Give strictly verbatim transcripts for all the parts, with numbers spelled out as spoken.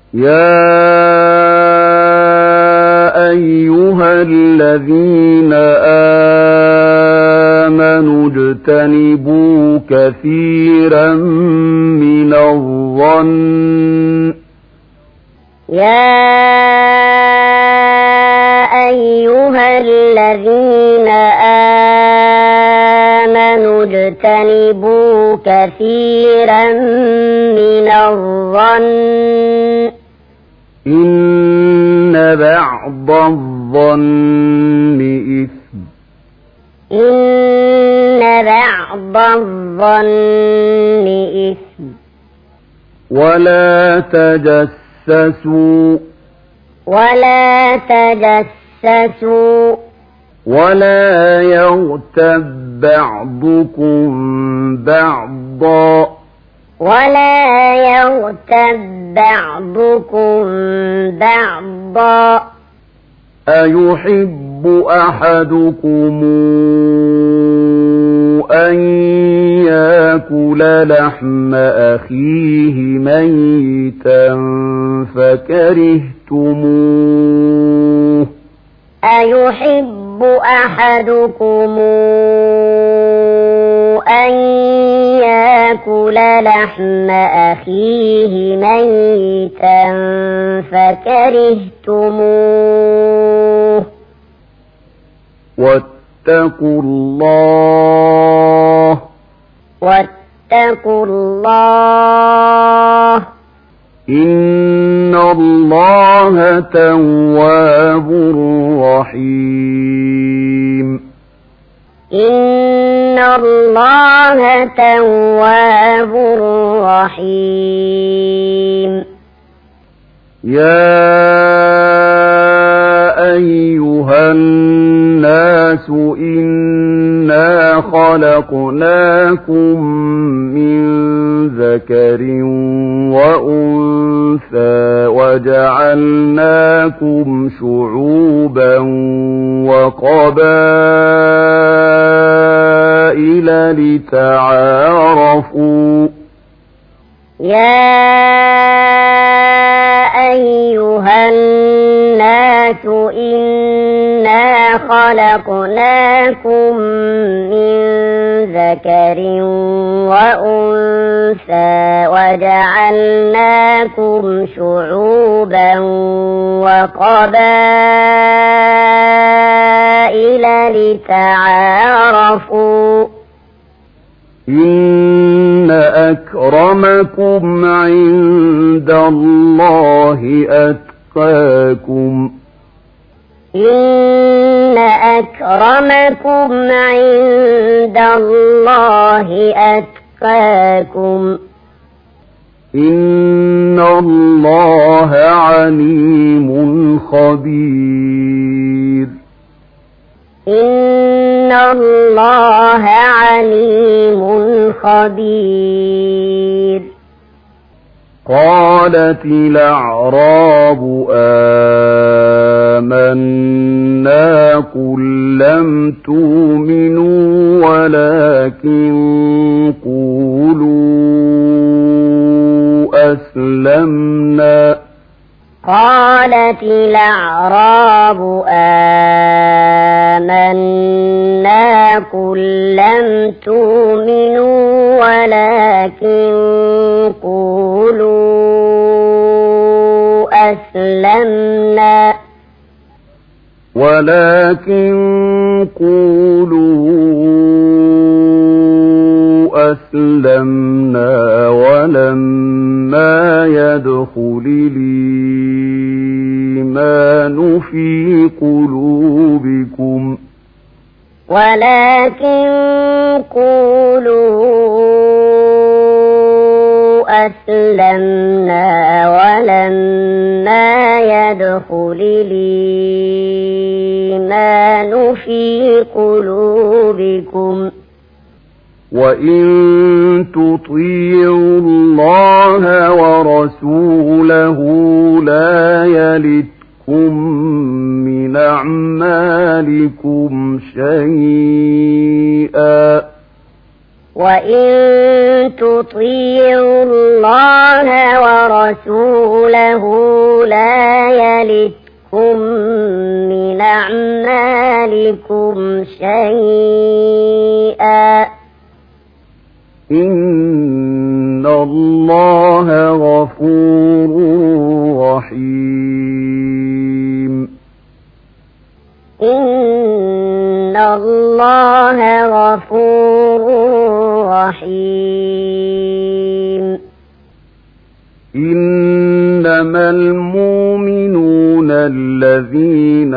يا أيها الذين آمنوا اجتنبوا كثيرا من الظن يا أيها الذين آمنوا اجتنبوا كثيرا من الظن إن بعض الظن إثم إن بعض الظن إثم ولا تجسسوا ولا تجسسوا ولا يغتب بعضكم بعضا ولا يغتب بعضكم بعضا أيحب أحدكم أن يأكل لحم أخيه ميتا فكرهتموه أيحب أحدكم أن يأكل لحم أخيه ميتا فكرهتموه واتقوا الله واتقوا الله إن الله تواب رحيم إن الله تواب رحيم يا أيها الناس إنا خلقناكم من ذكر وأنثى وجعلناكم شعوبا وقبائل لتعارفوا يا أيها الناس إنا خلقناكم من ذكر وأنثى وجعلناكم شعوبا وقبائل لتعارفوا إن أكرمكم عند الله أتقاكم إن أكرمكم عند الله أتقاكم إن الله عليم خبير إن الله عليم خبير قالت الأعراب آمنا قل لم تؤمنوا ولكن قولوا أسلمنا قالت الأعراب آمنا قل لم تؤمنوا ولكن قولوا أسلمنا ولكن قولوا أسلمنا ولما يدخل الإيمان في قلوبكم ولكن قولوا أسلمنا ولما يدخل الإيمان في قلوبكم وإن تطيعوا الله ورسوله لا يلتكم من أعمالكم شيئا وإن تطيعوا الله ورسوله يلتكم من أعمالكم شيئا إن الله غفور رحيم إن الله غفور رحيم إنما المؤمنون الذين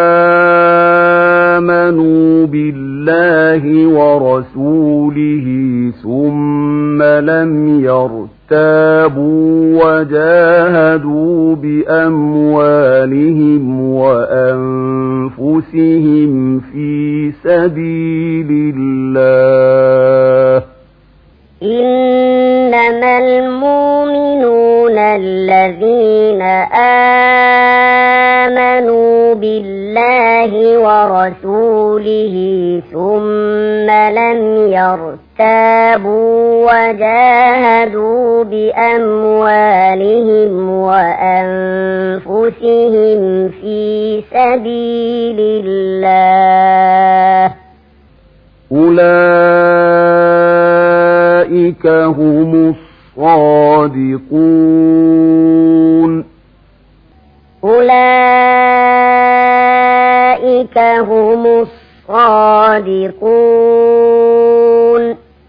آمنوا بالله ورسوله ثم لم يرتابوا وجاهدوا بأموالهم وأنفسهم في سبيل الله إنما المؤمنون الذين آمنوا بالله ورسوله ثم لم يرتابوا وجاهدوا بأموالهم وأنفسهم في سبيل الله أولئك هم الصادقون أولئك هم الصادقون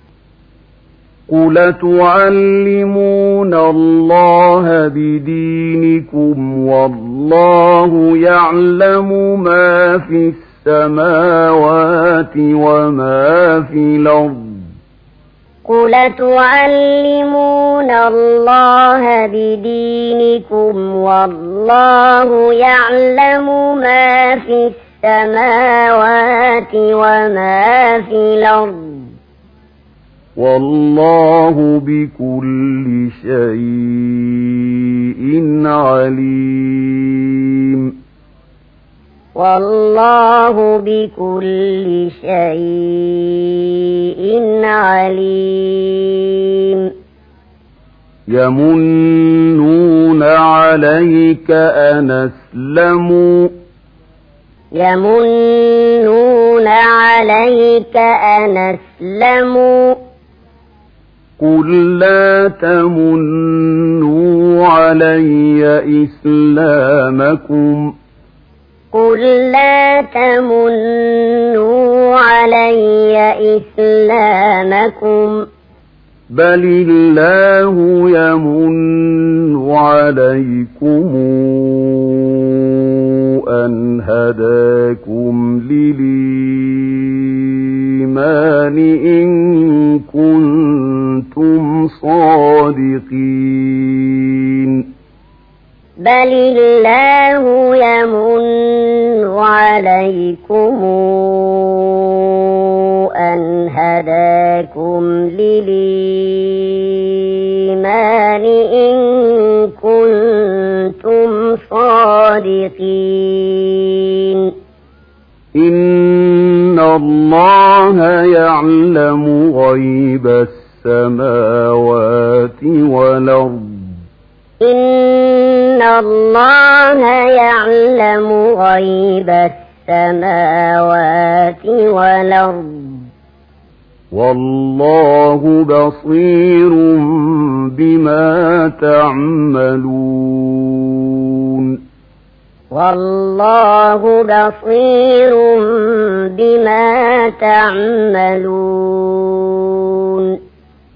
قل تعلمون الله بدينكم والله يعلم ما في السماوات وما في الأرض قل تعلمون الله بدينكم والله يعلم ما في السماوات وما في الأرض والله بكل شيء عليم والله بكل شيء عليم يمنون عليك أن أسلموا يمنون عليك أن أسلموا قل لا تمنوا علي إسلامكم قل لا تمنوا علي إسلامكم بل الله يمن عليكم أن هداكم للإيمان إن كنتم صادقين بل الله يمن عليكم أن هداكم للإيمان إن كنتم صادقين إن الله يعلم غيب السماوات والأرض إن الله يعلم غيب السماوات والأرض والله بصير بما تعملون والله بصير بما تعملون